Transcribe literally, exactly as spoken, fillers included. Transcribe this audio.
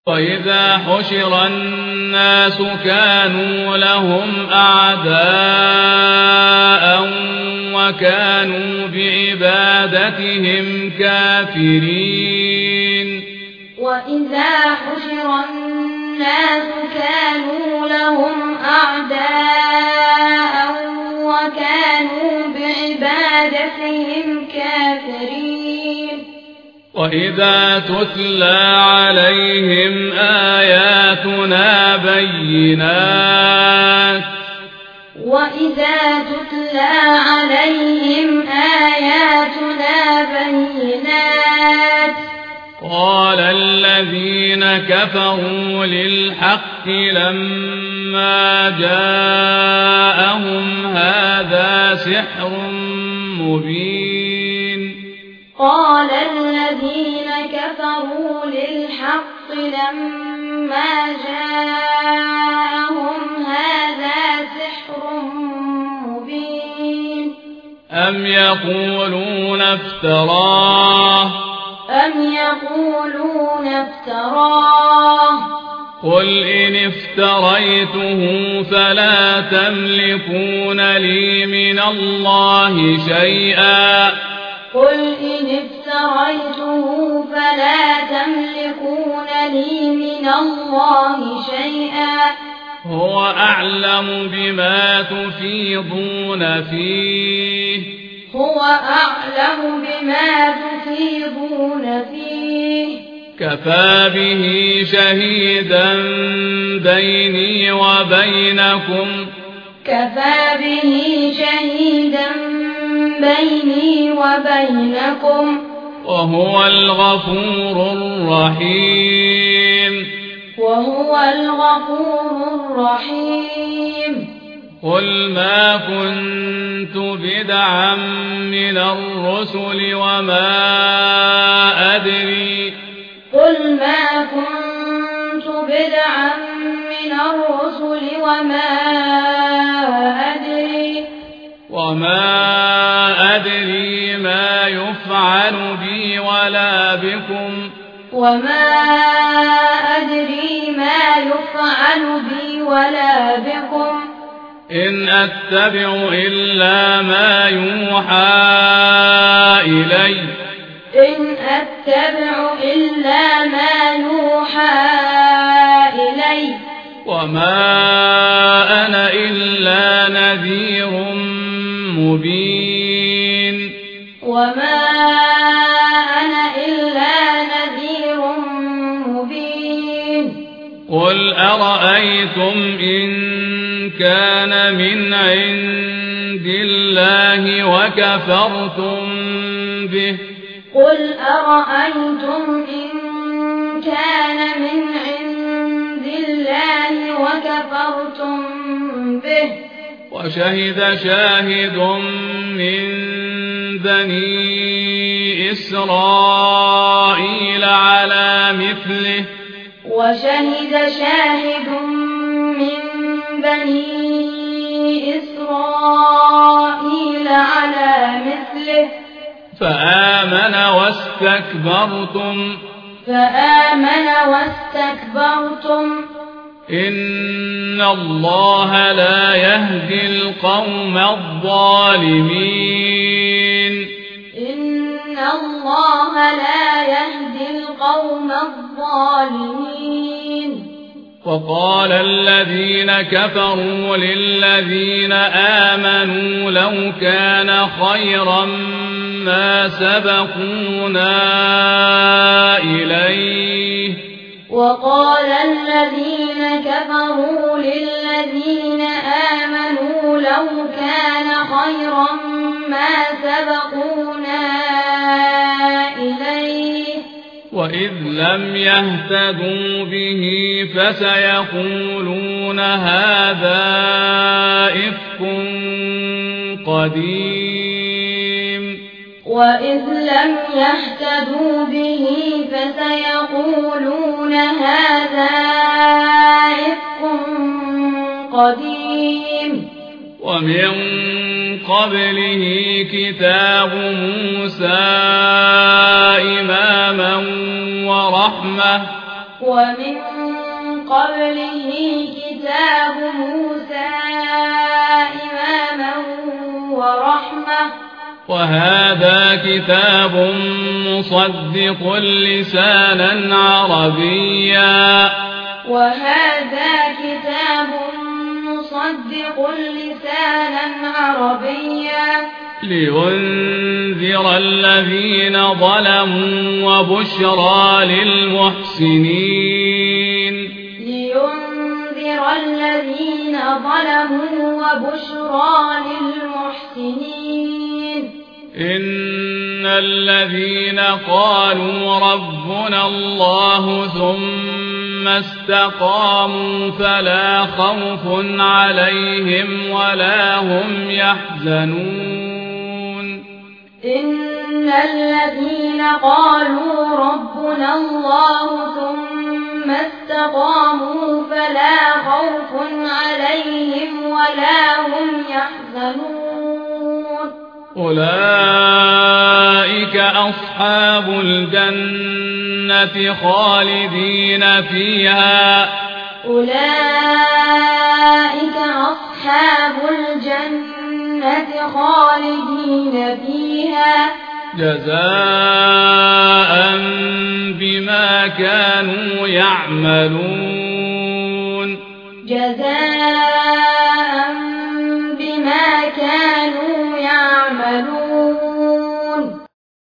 وإذا حشر الناس كانوا لهم أعداء وكانوا بعبادتهم كافرين وإذا حشر الناس كانوا لهم أعداء وكانوا بعبادتهم كافرين وإذا تتلى عليهم آياتنا بينات وإذا تتلى عليهم آياتنا بينات قال الذين كفروا للحق لما جاءهم هذا سحر مبين قال الذين كفروا للحق لما جاءهم هذا سحر مبين أم يقولون افتراه أم يقولون افتراه قل إن افتريته فلا تملكون لي من الله شيئا قل إن افتريته فلا تملكون لي من الله شيئا هو أعلم بما تفيضون فيه هو أعلم بما تفيضون فيه كفى به شهيدا بيني وبينكم كفى به شهيدا بيني وبينكم وهو الغفور الرحيم وهو الغفور الرحيم قل ما كنت بدعا من الرسل وما أدري قل ما كنت بدعا من الرسل وما أدري وما أدري ما يفعل بي ولا بكم وما أدري ما يفعل بي ولا بكم إن أتبع إلا ما يوحى إلي إن أتبع إلا ما يوحى إلي وما أنا إلا نذير مبين وما أنا إلا نذير مبين قل أرأيتم إن كان من عند الله وكفرتم به قل أرأيتم إن كان من عند الله وكفرتم به وشهد شاهد من بني إسرائيل على مثله وشهد شاهد من بني إسرائيل على مثله فآمن واستكبرتم فآمن واستكبرتم إن الله لا يهدي القوم الظالمين إن الله لا يهدي القوم الظالمين وقال الذين كفروا للذين آمنوا لو كان خيرا ما سبقونا إليه وقال الذين كفروا للذين آمنوا لو كان خيرا ما سبقونا إليه وإذ لم يهتدوا به فسيقولون هذا إفك قديم وإذ لم يهتدوا به فسيقولون هذا إفك قديم ومن قبله كتاب موسى إماما ورحمة ومن قبله كتاب موسى إماما ورحمة وهذا كتاب مصدق لسانا عربيا وهذا كتاب مصدق لسانا عربيا لينذر الذين ظلموا وبشرى للمحسنين لينذر الذين ظلموا وبشرى للمحسنين إن الذين قالوا ربنا الله ثم استقاموا فلا خوف عليهم ولا هم يحزنون إن الذين قالوا ربنا الله ثم استقاموا فلا خوف عليهم ولا هم يحزنون أولئك أصحاب الجنة خالدين فيها أولئك أصحاب الجنة خالدين فيها جزاء بما كانوا يعملون جزاء